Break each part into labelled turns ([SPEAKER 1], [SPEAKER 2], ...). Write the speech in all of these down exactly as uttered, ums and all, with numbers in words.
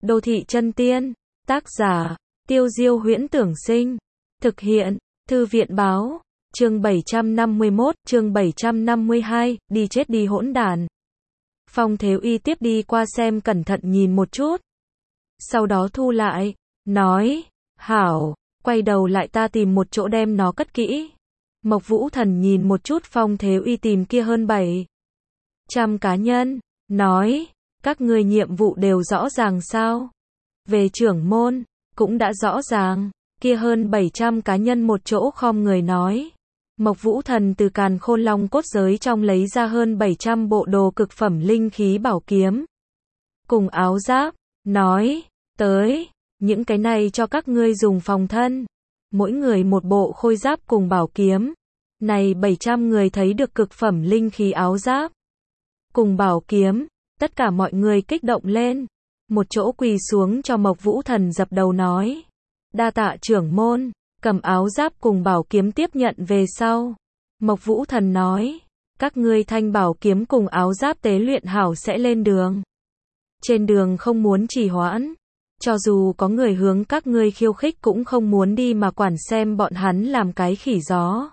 [SPEAKER 1] Đô thị chân tiên, tác giả, Tiêu Diêu Huyễn Tưởng Sinh, thực hiện, Thư viện Báo, chương bảy trăm năm mươi mốt, chương bảy trăm năm mươi hai, đi chết đi hỗn đàn. Phong Thiếu Y tiếp đi qua xem cẩn thận nhìn một chút. Sau đó thu lại, nói, hảo, quay đầu lại ta tìm một chỗ đem nó cất kỹ. Mộc Vũ Thần nhìn một chút Phong Thiếu Y tìm kia hơn bảy trăm cá nhân, nói, các ngươi nhiệm vụ đều rõ ràng sao? Về trưởng môn, cũng đã rõ ràng, kia hơn bảy trăm cá nhân một chỗ khom người nói. Mộc Vũ Thần từ càn khôn long cốt giới trong lấy ra hơn bảy trăm bộ đồ cực phẩm linh khí bảo kiếm. Cùng áo giáp, nói, tới, những cái này cho các ngươi dùng phòng thân. Mỗi người một bộ khôi giáp cùng bảo kiếm. Này bảy trăm người thấy được cực phẩm linh khí áo giáp. Cùng bảo kiếm, tất cả mọi người kích động lên. Một chỗ quỳ xuống cho Mộc Vũ Thần dập đầu nói. Đa tạ trưởng môn, cầm áo giáp cùng bảo kiếm tiếp nhận về sau. Mộc Vũ Thần nói, các ngươi thanh bảo kiếm cùng áo giáp tế luyện hảo sẽ lên đường. Trên đường không muốn trì hoãn. Cho dù có người hướng các ngươi khiêu khích cũng không muốn đi mà quản xem bọn hắn làm cái khỉ gió.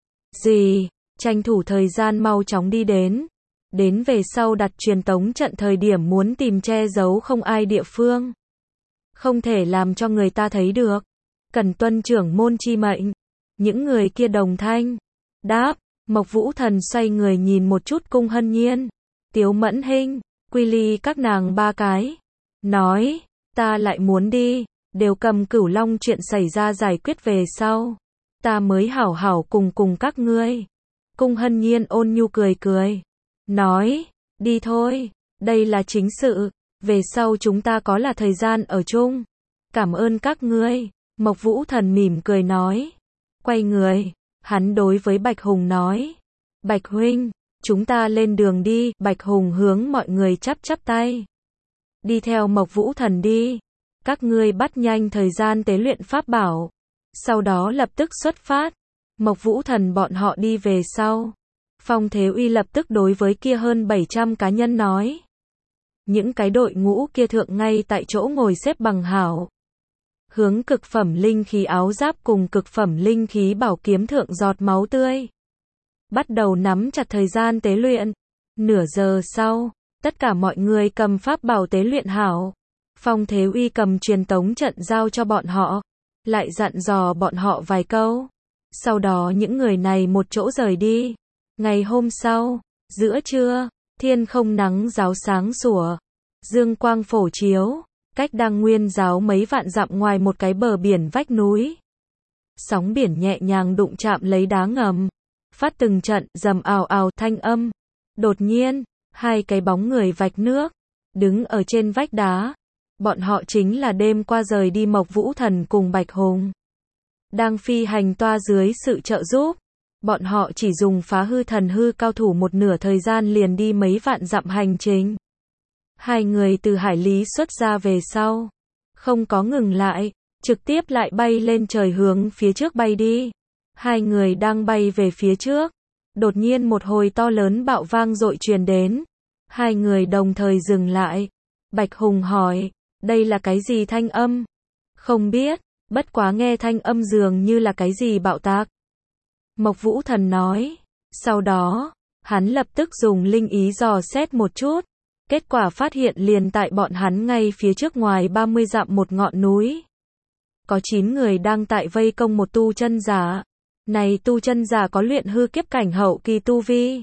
[SPEAKER 1] Gì, tranh thủ thời gian mau chóng đi đến. Đến về sau đặt truyền tống trận thời điểm muốn tìm che giấu không ai địa phương. Không thể làm cho người ta thấy được. Cần tuân trưởng môn chi mệnh. Những người kia đồng thanh. Đáp, Mộc Vũ Thần xoay người nhìn một chút Cung Hân Nhiên, Tiếu Mẫn Hinh, Quy Ly các nàng ba cái. Nói, ta lại muốn đi, đều cầm Cửu Long chuyện xảy ra giải quyết về sau. Ta mới hảo hảo cùng cùng các ngươi. Cung Hân Nhiên ôn nhu cười cười. Nói, đi thôi, đây là chính sự, về sau chúng ta có là thời gian ở chung. Cảm ơn các ngươi, Mộc Vũ Thần mỉm cười nói. Quay người, hắn đối với Bạch Hùng nói. Bạch huynh, chúng ta lên đường đi, Bạch Hùng hướng mọi người chắp chắp tay. Đi theo Mộc Vũ Thần đi, các ngươi bắt nhanh thời gian tế luyện pháp bảo. Sau đó lập tức xuất phát, Mộc Vũ Thần bọn họ đi về sau. Phong Thiếu Y lập tức đối với kia hơn bảy trăm cá nhân nói. Những cái đội ngũ kia thượng ngay tại chỗ ngồi xếp bằng hảo. Hướng cực phẩm linh khí áo giáp cùng cực phẩm linh khí bảo kiếm thượng giọt máu tươi. Bắt đầu nắm chặt thời gian tế luyện. Nửa giờ sau, tất cả mọi người cầm pháp bảo tế luyện hảo. Phong Thiếu Y cầm truyền tống trận giao cho bọn họ. Lại dặn dò bọn họ vài câu. Sau đó những người này một chỗ rời đi. Ngày hôm sau, giữa trưa, thiên không nắng ráo sáng sủa, dương quang phổ chiếu, cách Đăng Nguyên giáo mấy vạn dặm ngoài một cái bờ biển vách núi. Sóng biển nhẹ nhàng đụng chạm lấy đá ngầm, phát từng trận rầm ào ào thanh âm. Đột nhiên, hai cái bóng người vạch nước, đứng ở trên vách đá. Bọn họ chính là đêm qua rời đi Mộc Vũ Thần cùng Bạch Hùng. Đang phi hành toa dưới sự trợ giúp. Bọn họ chỉ dùng phá hư thần hư cao thủ một nửa thời gian liền đi mấy vạn dặm hành trình. Hai người từ hải lý xuất ra về sau. Không có ngừng lại, trực tiếp lại bay lên trời hướng phía trước bay đi. Hai người đang bay về phía trước. Đột nhiên một hồi to lớn bạo vang dội truyền đến. Hai người đồng thời dừng lại. Bạch Hùng hỏi, đây là cái gì thanh âm? Không biết, bất quá nghe thanh âm dường như là cái gì bạo tạc. Mộc Vũ Thần nói. Sau đó, hắn lập tức dùng linh ý dò xét một chút. Kết quả phát hiện liền tại bọn hắn ngay phía trước ngoài ba mươi dặm một ngọn núi. Có chín người đang tại vây công một tu chân giả. Này tu chân giả có luyện hư kiếp cảnh hậu kỳ tu vi.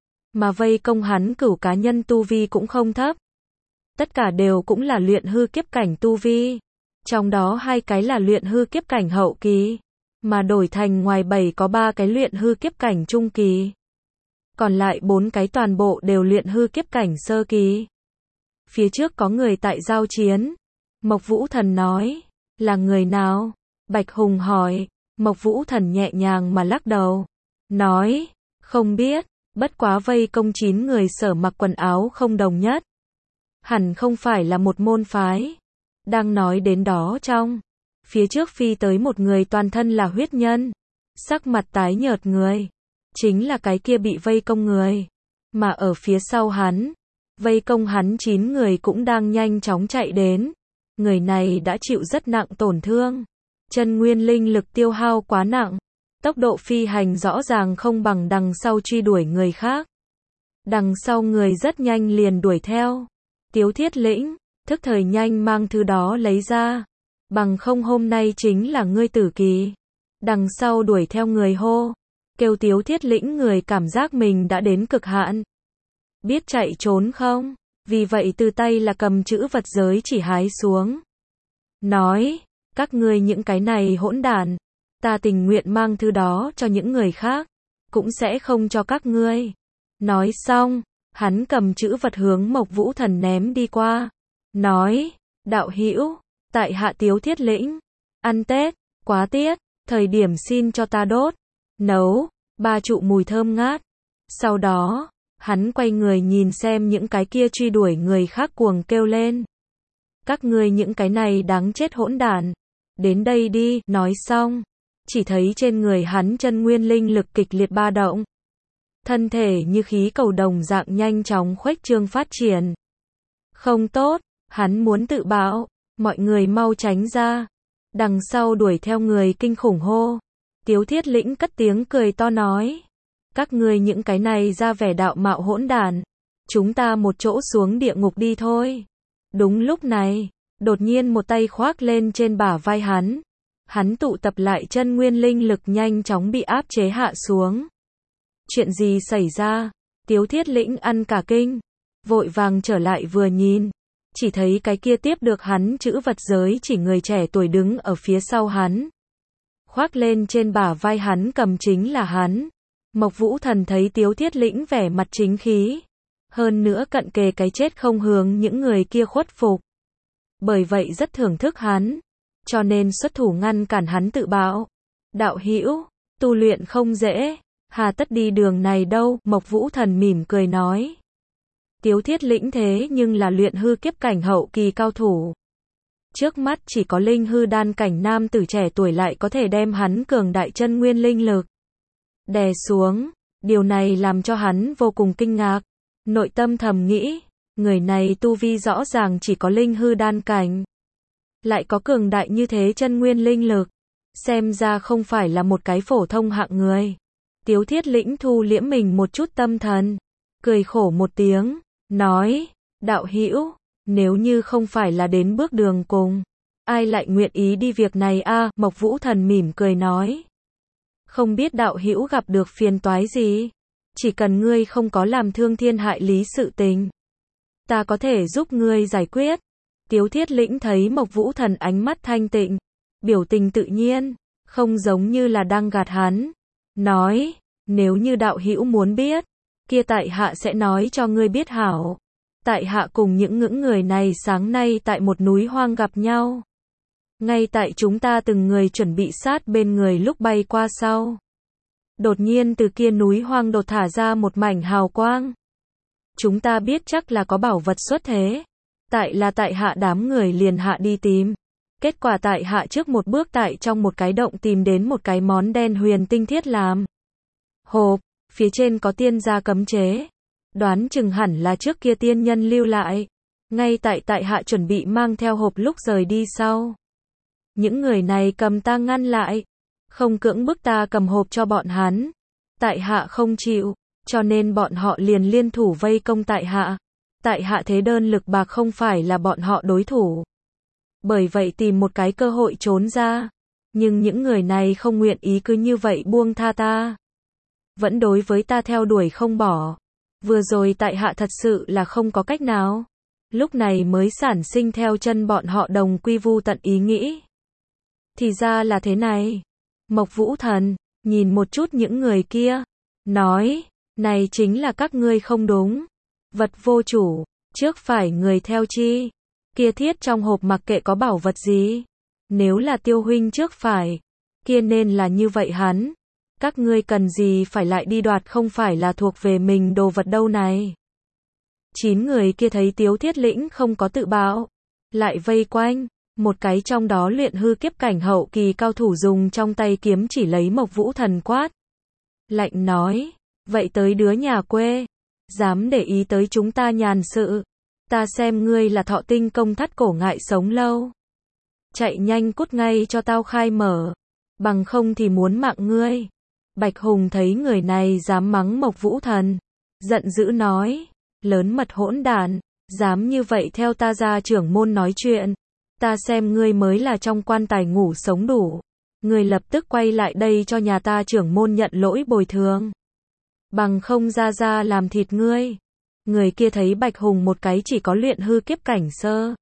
[SPEAKER 1] Mà vây công hắn cửu cá nhân tu vi cũng không thấp. Tất cả đều cũng là luyện hư kiếp cảnh tu vi. Trong đó hai cái là luyện hư kiếp cảnh hậu kỳ. Mà đổi thành ngoài bảy có ba cái luyện hư kiếp cảnh trung kỳ. Còn lại bốn cái toàn bộ đều luyện hư kiếp cảnh sơ kỳ. Phía trước có người tại giao chiến. Mộc Vũ Thần nói, là người nào? Bạch Hùng hỏi. Mộc Vũ Thần nhẹ nhàng mà lắc đầu. Nói, không biết, bất quá vây công chín người sở mặc quần áo không đồng nhất. Hẳn không phải là một môn phái. Đang nói đến đó trong. Phía trước phi tới một người toàn thân là huyết nhân. Sắc mặt tái nhợt người. Chính là cái kia bị vây công người. Mà ở phía sau hắn. Vây công hắn chín người cũng đang nhanh chóng chạy đến. người này đã chịu rất nặng tổn thương. Chân nguyên linh lực tiêu hao quá nặng. Tốc độ phi hành rõ ràng không bằng đằng sau truy đuổi người khác. Đằng sau người rất nhanh liền đuổi theo. Tiếu Thiết Lĩnh, thức thời nhanh mang thứ đó lấy ra. Bằng không hôm nay chính là ngươi tử kỳ. Đằng sau đuổi theo người hô. Kêu Tiếu Thiết Lĩnh người cảm giác mình đã đến cực hạn. Biết chạy trốn không? Vì vậy từ tay là cầm chữ vật giới chỉ hái xuống. Nói, các ngươi những cái này hỗn đản. Ta tình nguyện mang thứ đó cho những người khác. Cũng sẽ không cho các ngươi. Nói xong, hắn cầm chữ vật hướng Mộc Vũ Thần ném đi qua. Nói, đạo hữu, tại hạ Tiếu Thiết Lĩnh. Ăn Tết, quá tiết, thời điểm xin cho ta đốt. Nấu, ba trụ mùi thơm ngát. Sau đó, hắn quay người nhìn xem những cái kia truy đuổi người khác cuồng kêu lên. Các ngươi những cái này đáng chết hỗn đản. Đến đây đi, nói xong. Chỉ thấy trên người hắn chân nguyên linh lực kịch liệt ba động. Thân thể như khí cầu đồng dạng nhanh chóng khuếch trương phát triển. Không tốt, hắn muốn tự bạo, mọi người mau tránh ra. Đằng sau đuổi theo người kinh khủng hô. Tiếu Thiết Lĩnh cất tiếng cười to nói. Các ngươi những cái này ra vẻ đạo mạo hỗn đản. Chúng ta một chỗ xuống địa ngục đi thôi. Đúng lúc này, đột nhiên một tay khoác lên trên bả vai hắn. Hắn tụ tập lại chân nguyên linh lực nhanh chóng bị áp chế hạ xuống. Chuyện gì xảy ra? Tiếu Thiết Lĩnh ăn cả kinh. Vội vàng trở lại vừa nhìn. Chỉ thấy cái kia tiếp được hắn chữ vật giới chỉ người trẻ tuổi đứng ở phía sau hắn. Khoác lên trên bả vai hắn cầm chính là hắn. Mộc Vũ Thần thấy Tiếu Thiết Lĩnh vẻ mặt chính khí. Hơn nữa cận kề cái chết không hướng những người kia khuất phục. Bởi vậy rất thưởng thức hắn. Cho nên xuất thủ ngăn cản hắn tự bạo. Đạo hữu, tu luyện không dễ. Hà tất đi đường này đâu, Mộc Vũ Thần mỉm cười nói. Tiếu Thiết Lĩnh thế nhưng là luyện hư kiếp cảnh hậu kỳ cao thủ. Trước mắt chỉ có linh hư đan cảnh nam tử trẻ tuổi lại có thể đem hắn cường đại chân nguyên linh lực đè xuống. Điều này làm cho hắn vô cùng kinh ngạc. Nội tâm thầm nghĩ, người này tu vi rõ ràng chỉ có linh hư đan cảnh. Lại có cường đại như thế chân nguyên linh lực. Xem ra không phải là một cái phổ thông hạng người. Tiếu Thiết Lĩnh thu liễm mình một chút tâm thần. Cười khổ một tiếng. Nói, đạo hữu, nếu như không phải là đến bước đường cùng. Ai lại nguyện ý đi việc này a? À, Mộc Vũ Thần mỉm cười nói. Không biết đạo hữu gặp được phiền toái gì. Chỉ cần ngươi không có làm thương thiên hại lý sự tình. Ta có thể giúp ngươi giải quyết. Tiếu Thiết Lĩnh thấy Mộc Vũ Thần ánh mắt thanh tịnh. Biểu tình tự nhiên. Không giống như là đang gạt hắn. Nói, nếu như đạo hữu muốn biết. Kia tại hạ sẽ nói cho ngươi biết hảo. Tại hạ cùng những ngưỡng người này sáng nay tại một núi hoang gặp nhau. Ngay tại chúng ta từng người chuẩn bị sát bên người lúc bay qua sau. Đột nhiên từ kia núi hoang đột thả ra một mảnh hào quang. Chúng ta biết chắc là có bảo vật xuất thế. Tại là tại hạ đám người liền hạ đi tìm. Kết quả tại hạ trước một bước tại trong một cái động tìm đến một cái món đen huyền tinh thiết làm. Hộp, phía trên có tiên gia cấm chế. Đoán chừng hẳn là trước kia tiên nhân lưu lại. Ngay tại tại hạ chuẩn bị mang theo hộp lúc rời đi sau. Những người này cầm ta ngăn lại. Không cưỡng bức ta cầm hộp cho bọn hắn. Tại hạ không chịu. Cho nên bọn họ liền liên thủ vây công tại hạ. Tại hạ thế đơn lực bạc không phải là bọn họ đối thủ. Bởi vậy tìm một cái cơ hội trốn ra. Nhưng những người này không nguyện ý cứ như vậy buông tha ta. Vẫn đối với ta theo đuổi không bỏ. Vừa rồi tại hạ thật sự là không có cách nào. Lúc này mới sản sinh theo chân bọn họ đồng quy vu tận ý nghĩ. Thì ra là thế này. Mộc Vũ Thần, nhìn một chút những người kia. Nói, này chính là các ngươi không đúng. Vật vô chủ, trước phải người theo chi. Kia thiết trong hộp mặc kệ có bảo vật gì. Nếu là Tiêu huynh trước phải. Kia nên là như vậy hắn. Các ngươi cần gì phải lại đi đoạt không phải là thuộc về mình đồ vật đâu này. Chín người kia thấy Tiếu Thiết Lĩnh không có tự bạo. Lại vây quanh. Một cái trong đó luyện hư kiếp cảnh hậu kỳ cao thủ dùng trong tay kiếm chỉ lấy Mộc Vũ Thần quát. Lạnh nói. Vậy tới đứa nhà quê. Dám để ý tới chúng ta nhàn sự. Ta xem ngươi là thọ tinh công thắt cổ ngại sống lâu. chạy nhanh cút ngay cho tao khai mở, bằng không thì muốn mạng ngươi. Bạch Hùng thấy người này dám mắng Mộc Vũ Thần, giận dữ nói, lớn mật hỗn đản, dám như vậy theo ta ra trưởng môn nói chuyện, ta xem ngươi mới là trong quan tài ngủ sống đủ, ngươi lập tức quay lại đây cho nhà ta trưởng môn nhận lỗi bồi thường, bằng không ra ra làm thịt ngươi. Người kia thấy Bạch Hùng một cái chỉ có luyện hư kiếp cảnh sơ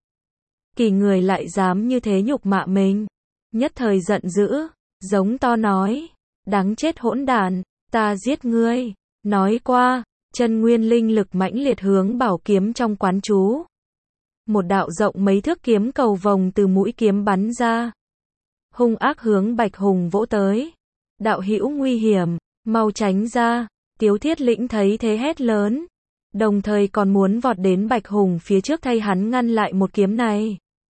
[SPEAKER 1] kỳ người lại dám như thế nhục mạ mình, nhất thời giận dữ, giống to nói, đáng chết hỗn đản, ta giết ngươi. Nói qua, chân nguyên linh lực mãnh liệt hướng bảo kiếm trong quán chú. Một đạo rộng mấy thước kiếm cầu vồng từ mũi kiếm bắn ra, hung ác hướng Bạch Hùng vỗ tới. Đạo hữu nguy hiểm, mau tránh ra. Tiếu Thiết Lĩnh thấy thế hét lớn, đồng thời còn muốn vọt đến Bạch Hùng phía trước thay hắn ngăn lại một kiếm này.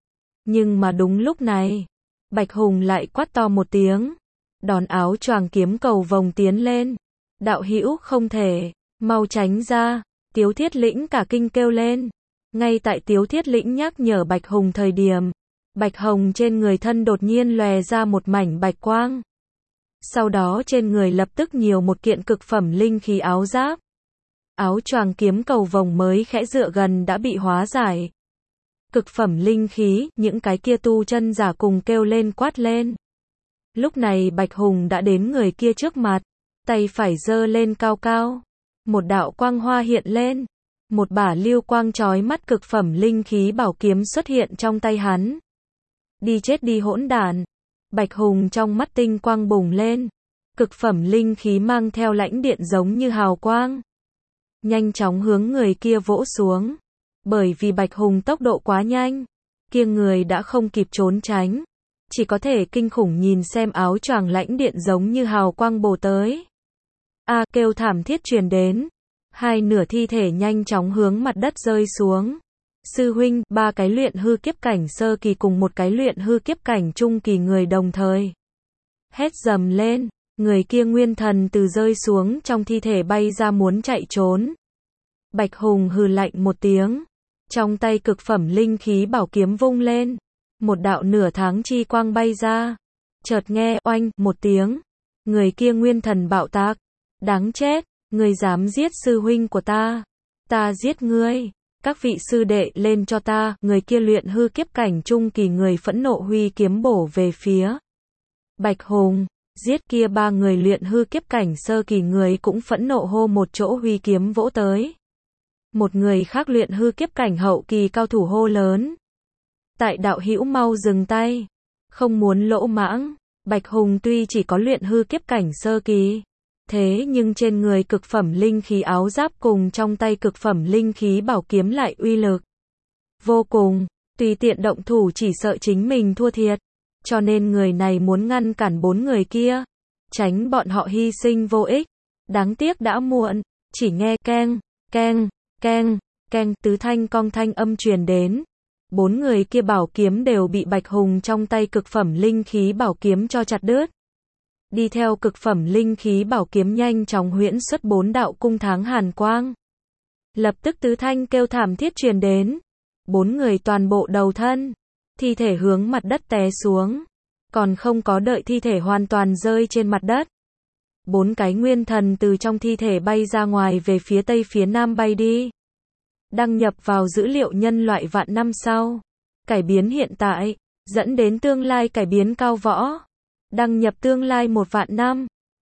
[SPEAKER 1] Nhưng mà đúng lúc này, Bạch Hùng lại quát to một tiếng, đón áo choàng kiếm cầu vồng tiến lên. Đạo hữu không thể, mau tránh ra. Tiếu Thiết Lĩnh cả kinh kêu lên. Ngay tại Tiếu Thiết Lĩnh nhắc nhở Bạch Hùng thời điểm, Bạch Hùng trên người thân đột nhiên lòe ra một mảnh bạch quang. Sau đó trên người lập tức nhiều một kiện cực phẩm linh khí áo giáp. Áo choàng kiếm cầu vồng mới khẽ dựa gần đã bị hóa giải. Cực phẩm linh khí, những cái kia tu chân giả cùng kêu lên quát lên. Lúc này Bạch Hùng đã đến người kia trước mặt, tay phải giơ lên cao cao. Một đạo quang hoa hiện lên. Một bả lưu quang chói mắt cực phẩm linh khí bảo kiếm xuất hiện trong tay hắn. Đi chết đi hỗn đản. Bạch Hùng trong mắt tinh quang bùng lên. Cực phẩm linh khí mang theo lãnh điện giống như hào quang, nhanh chóng hướng người kia vỗ xuống. Bởi vì Bạch Hùng tốc độ quá nhanh, kia người đã không kịp trốn tránh, chỉ có thể kinh khủng nhìn xem áo choàng lãnh điện giống như hào quang bổ tới. A à, kêu thảm thiết truyền đến, hai nửa thi thể nhanh chóng hướng mặt đất rơi xuống. Sư huynh, ba cái luyện hư kiếp cảnh sơ kỳ cùng một cái luyện hư kiếp cảnh trung kỳ người đồng thời hét dầm lên. Người kia nguyên thần từ rơi xuống trong thi thể bay ra muốn chạy trốn. Bạch Hùng hừ lạnh một tiếng, trong tay cực phẩm linh khí bảo kiếm vung lên, một đạo nửa tháng chi quang bay ra. Chợt nghe oanh một tiếng, người kia nguyên thần bạo tạc, đáng chết, ngươi dám giết sư huynh của ta, ta giết ngươi. Các vị sư đệ lên cho ta. Người kia luyện hư kiếp cảnh trung kỳ người phẫn nộ huy kiếm bổ về phía Bạch Hùng. Giết kia ba người luyện hư kiếp cảnh sơ kỳ người cũng phẫn nộ hô một chỗ huy kiếm vỗ tới. Một người khác luyện hư kiếp cảnh hậu kỳ cao thủ hô lớn. Tại đạo hữu mau dừng tay, không muốn lỗ mãng. Bạch Hùng tuy chỉ có luyện hư kiếp cảnh sơ kỳ, thế nhưng trên người cực phẩm linh khí áo giáp cùng trong tay cực phẩm linh khí bảo kiếm lại uy lực vô cùng, tùy tiện động thủ chỉ sợ chính mình thua thiệt. Cho nên người này muốn ngăn cản bốn người kia, tránh bọn họ hy sinh vô ích. Đáng tiếc đã muộn, chỉ nghe keng, keng, keng, keng, tứ thanh cong thanh âm truyền đến. Bốn người kia bảo kiếm đều bị Bạch Hùng trong tay cực phẩm linh khí bảo kiếm cho chặt đứt. Đi theo cực phẩm linh khí bảo kiếm nhanh chóng huyễn xuất bốn đạo cung tháng hàn quang. Lập tức tứ thanh kêu thảm thiết truyền đến. Bốn người toàn bộ đầu thân, thi thể hướng mặt đất té xuống, còn không có đợi thi thể hoàn toàn rơi trên mặt đất. Bốn cái nguyên thần từ trong thi thể bay ra ngoài về phía tây phía nam bay đi. Đăng nhập vào dữ liệu nhân loại vạn năm sau. Cải biến hiện tại, dẫn đến tương lai cải biến cao võ. Đăng nhập tương lai một vạn năm.